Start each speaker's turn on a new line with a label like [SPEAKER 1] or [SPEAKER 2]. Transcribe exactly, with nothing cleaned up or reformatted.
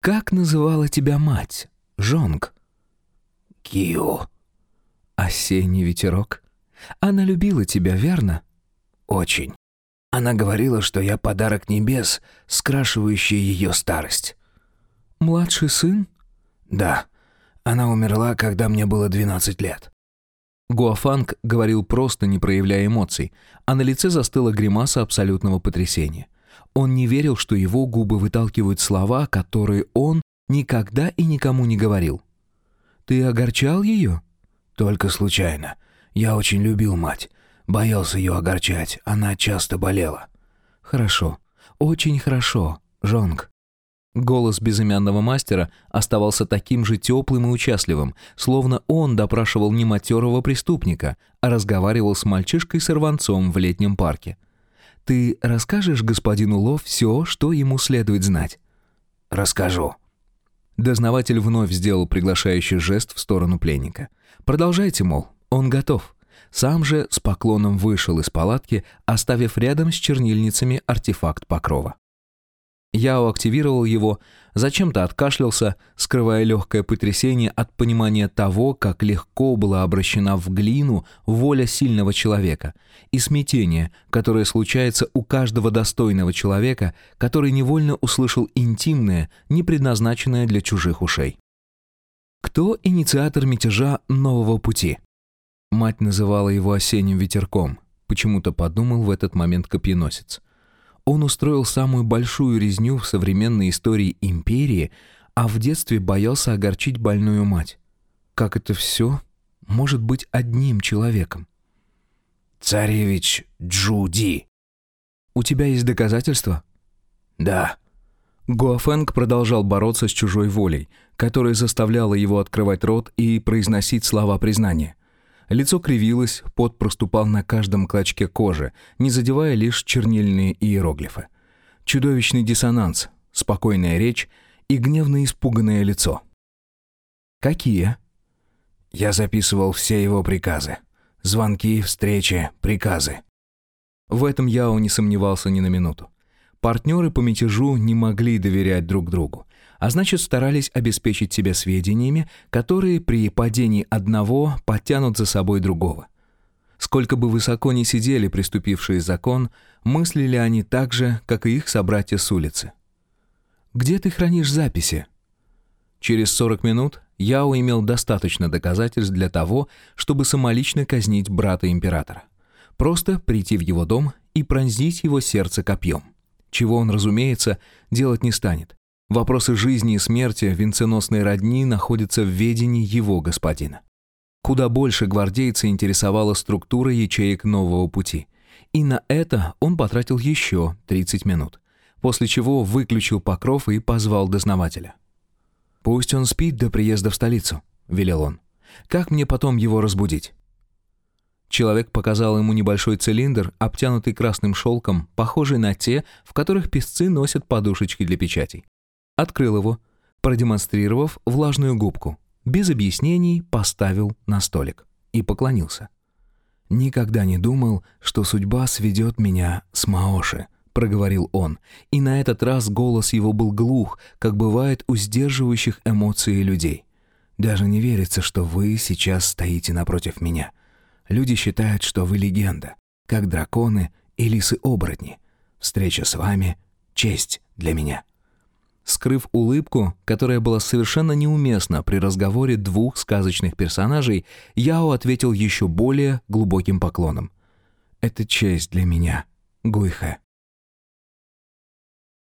[SPEAKER 1] Как называла тебя мать, Жонг?
[SPEAKER 2] Кио.
[SPEAKER 1] Осенний ветерок. Она любила тебя, верно?
[SPEAKER 2] Очень. Она говорила, что я подарок небес, скрашивающий ее старость.
[SPEAKER 1] Младший сын?
[SPEAKER 2] Да. Она умерла, когда мне было двенадцать лет.
[SPEAKER 1] Гуафанг говорил просто, не проявляя эмоций, а на лице застыла гримаса абсолютного потрясения. Он не верил, что его губы выталкивают слова, которые он никогда и никому не говорил. «Ты огорчал ее?»
[SPEAKER 2] «Только случайно. Я очень любил мать. Боялся ее огорчать. Она часто болела».
[SPEAKER 1] «Хорошо. Очень хорошо, Жонг». Голос безымянного мастера оставался таким же теплым и участливым, словно он допрашивал не матерого преступника, а разговаривал с мальчишкой-сорванцом в летнем парке. «Ты расскажешь господину Ло все, что ему следует знать?»
[SPEAKER 2] «Расскажу».
[SPEAKER 1] Дознаватель вновь сделал приглашающий жест в сторону пленника. «Продолжайте, мол, он готов». Сам же с поклоном вышел из палатки, оставив рядом с чернильницами артефакт покрова. Яо активировал его, зачем-то откашлялся, скрывая легкое потрясение от понимания того, как легко была обращена в глину воля сильного человека, и смятение, которое случается у каждого достойного человека, который невольно услышал интимное, не предназначенное для чужих ушей. Кто инициатор мятежа нового пути? Мать называла его осенним ветерком, почему-то подумал в этот момент копьеносец. Он устроил самую большую резню в современной истории империи, а в детстве боялся огорчить больную мать. Как это все может быть одним человеком?
[SPEAKER 2] «Царевич Джуди».
[SPEAKER 1] «У тебя есть доказательства?»
[SPEAKER 2] «Да».
[SPEAKER 1] Гуафэнг продолжал бороться с чужой волей, которая заставляла его открывать рот и произносить слова признания. Лицо кривилось, пот проступал на каждом клочке кожи, не задевая лишь чернильные иероглифы. Чудовищный диссонанс, спокойная речь и гневно испуганное лицо. «Какие?»
[SPEAKER 2] «Я записывал все его приказы. Звонки, встречи, приказы».
[SPEAKER 1] В этом Яо не сомневался ни на минуту. Партнеры по мятежу не могли доверять друг другу, а значит старались обеспечить себя сведениями, которые при падении одного подтянут за собой другого. Сколько бы высоко ни сидели преступившие закон, мыслили они так же, как и их собратья с улицы. «Где ты хранишь записи?» Через сорок минут Яо имел достаточно доказательств для того, чтобы самолично казнить брата императора. Просто прийти в его дом и пронзить его сердце копьем. Чего он, разумеется, делать не станет. Вопросы жизни и смерти венценосной родни находятся в ведении его господина. Куда больше гвардейца интересовала структура ячеек нового пути. И на это он потратил еще тридцать минут, после чего выключил покров и позвал дознавателя. «Пусть он спит до приезда в столицу», — велел он. «Как мне потом его разбудить?» Человек показал ему небольшой цилиндр, обтянутый красным шелком, похожий на те, в которых писцы носят подушечки для печатей. Открыл его, продемонстрировав влажную губку, без объяснений поставил на столик и поклонился. «Никогда не думал, что судьба сведет меня с Маоши», — проговорил он, и на этот раз голос его был глух, как бывает у сдерживающих эмоции людей. «Даже не верится, что вы сейчас стоите напротив меня. Люди считают, что вы легенда, как драконы и лисы-оборотни. Встреча с вами — честь для меня». Скрыв улыбку, которая была совершенно неуместна при разговоре двух сказочных персонажей, Яо ответил еще более глубоким поклоном. «Это честь для меня, Гуйхэ».